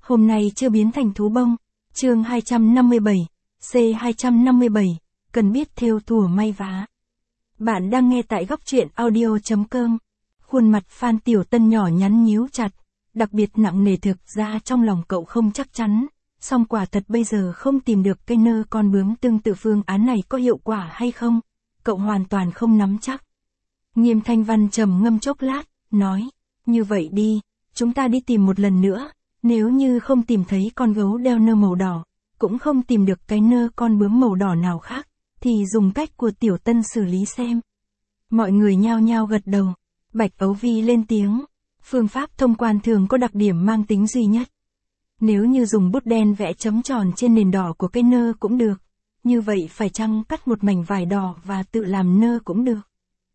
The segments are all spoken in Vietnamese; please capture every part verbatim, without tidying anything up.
Hôm nay chưa biến thành thú bông. Chương hai trăm năm mươi bảy, C hai trăm năm mươi bảy, cần biết thêu thùa may vá. Bạn đang nghe tại góc truyện audio chấm com. Khuôn mặt Phan Tiểu Tân nhỏ nhắn nhíu chặt, đặc biệt nặng nề, thực ra trong lòng cậu không chắc chắn, song quả thật bây giờ không tìm được cây nơ con bướm tương tự phương án này có hiệu quả hay không, cậu hoàn toàn không nắm chắc. Nghiêm Thanh Văn trầm ngâm chốc lát, nói, như vậy đi, chúng ta đi tìm một lần nữa, nếu như không tìm thấy con gấu đeo nơ màu đỏ, cũng không tìm được cái nơ con bướm màu đỏ nào khác, thì dùng cách của Tiểu Tân xử lý xem. Mọi người nhao nhao gật đầu. Bạch Ấu Vi lên tiếng, phương pháp thông quan thường có đặc điểm mang tính duy nhất. Nếu như dùng bút đen vẽ chấm tròn trên nền đỏ của cây nơ cũng được, như vậy phải chăng cắt một mảnh vải đỏ và tự làm nơ cũng được.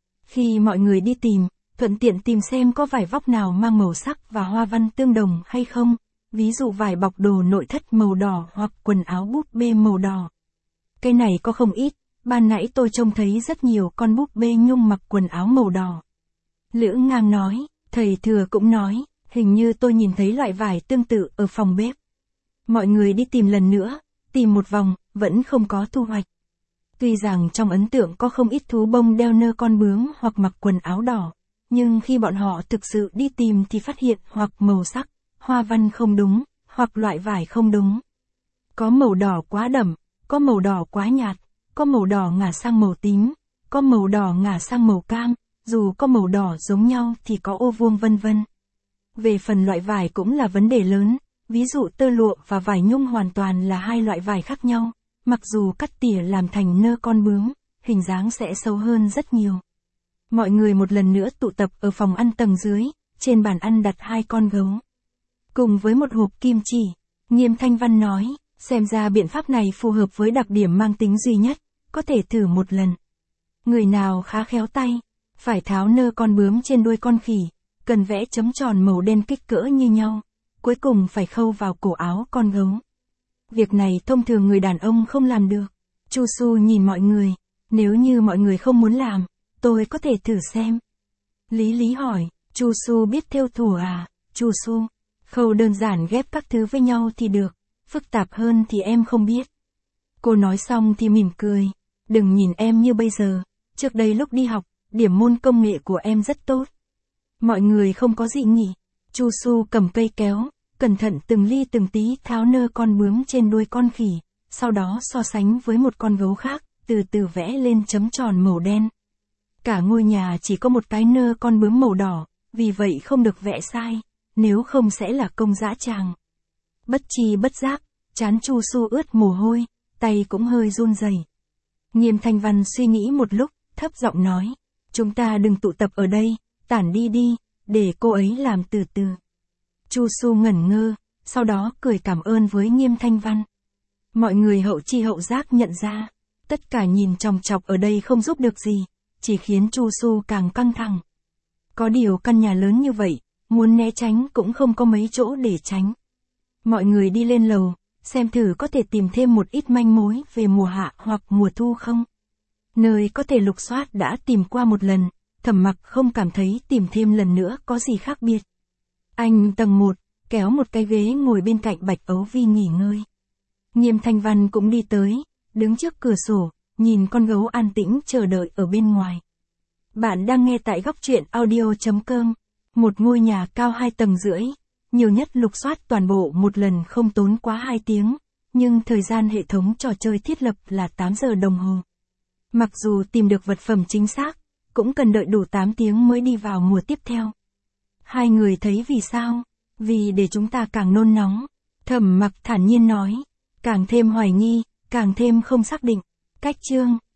Khi mọi người đi tìm, thuận tiện tìm xem có vải vóc nào mang màu sắc và hoa văn tương đồng hay không, ví dụ vải bọc đồ nội thất màu đỏ hoặc quần áo búp bê màu đỏ. Cái này có không ít, ban nãy tôi trông thấy rất nhiều con búp bê nhung mặc quần áo màu đỏ. Lữ Ngang nói, thầy Thừa cũng nói, hình như tôi nhìn thấy loại vải tương tự ở phòng bếp. Mọi người đi tìm lần nữa, tìm một vòng, vẫn không có thu hoạch. Tuy rằng trong ấn tượng có không ít thú bông đeo nơ con bướm hoặc mặc quần áo đỏ, nhưng khi bọn họ thực sự đi tìm thì phát hiện hoặc màu sắc, hoa văn không đúng, hoặc loại vải không đúng. Có màu đỏ quá đậm, có màu đỏ quá nhạt, có màu đỏ ngả sang màu tím, có màu đỏ ngả sang màu cam, dù có màu đỏ giống nhau thì có ô vuông vân vân. Về phần loại vải cũng là vấn đề lớn, ví dụ tơ lụa và vải nhung hoàn toàn là hai loại vải khác nhau, mặc dù cắt tỉa làm thành nơ con bướm, hình dáng sẽ xấu hơn rất nhiều. Mọi người một lần nữa tụ tập ở phòng ăn tầng dưới, trên bàn ăn đặt hai con gấu. Cùng với một hộp kim chỉ, Nghiêm Thanh Văn nói, xem ra biện pháp này phù hợp với đặc điểm mang tính duy nhất, có thể thử một lần. Người nào khá khéo tay, phải tháo nơ con bướm trên đuôi con khỉ, cần vẽ chấm tròn màu đen kích cỡ như nhau, cuối cùng phải khâu vào cổ áo con gấu. Việc này thông thường người đàn ông không làm được. Chu Su nhìn mọi người, nếu như mọi người không muốn làm, tôi có thể thử xem. Lý Lý hỏi, Chu Su biết thêu thùa à? Chu Su, khâu đơn giản ghép các thứ với nhau thì được, phức tạp hơn thì em không biết. Cô nói xong thì mỉm cười, đừng nhìn em như bây giờ, trước đây lúc đi học, điểm môn công nghệ của em rất tốt. Mọi người không có dị nghị. Chu Su cầm cây kéo, cẩn thận từng ly từng tí tháo nơ con bướm trên đuôi con khỉ, sau đó so sánh với một con gấu khác, từ từ vẽ lên chấm tròn màu đen. Cả ngôi nhà chỉ có một cái nơ con bướm màu đỏ, vì vậy không được vẽ sai, nếu không sẽ là công dã tràng. Bất chi bất giác, trán Chu Su ướt mồ hôi, tay cũng hơi run rẩy. Nghiêm Thanh Văn suy nghĩ một lúc, thấp giọng nói, chúng ta đừng tụ tập ở đây, tản đi đi, để cô ấy làm từ từ. Chu Su ngẩn ngơ, sau đó cười cảm ơn với Nghiêm Thanh Văn. Mọi người hậu chi hậu giác nhận ra, tất cả nhìn chòng chọc ở đây không giúp được gì, chỉ khiến Chu Su càng căng thẳng. Có điều căn nhà lớn như vậy, muốn né tránh cũng không có mấy chỗ để tránh. Mọi người đi lên lầu, xem thử có thể tìm thêm một ít manh mối về mùa hạ hoặc mùa thu không. Nơi có thể lục soát đã tìm qua một lần, Thẩm Mặc không cảm thấy tìm thêm lần nữa có gì khác biệt. Anh tầng một, kéo một cái ghế ngồi bên cạnh Bạch Ấu Vi nghỉ ngơi. Nghiêm Thanh Văn cũng đi tới, đứng trước cửa sổ, nhìn con gấu an tĩnh chờ đợi ở bên ngoài. Bạn đang nghe tại góc truyện audio chấm com. Một ngôi nhà cao hai tầng rưỡi, nhiều nhất lục soát toàn bộ một lần không tốn quá hai tiếng, nhưng thời gian hệ thống trò chơi thiết lập là tám giờ đồng hồ. Mặc dù tìm được vật phẩm chính xác, cũng cần đợi đủ tám tiếng mới đi vào mùa tiếp theo. Hai người thấy vì sao? Vì để chúng ta càng nôn nóng. Thẩm Mặc thản nhiên nói, càng thêm hoài nghi, càng thêm không xác định. Cách chương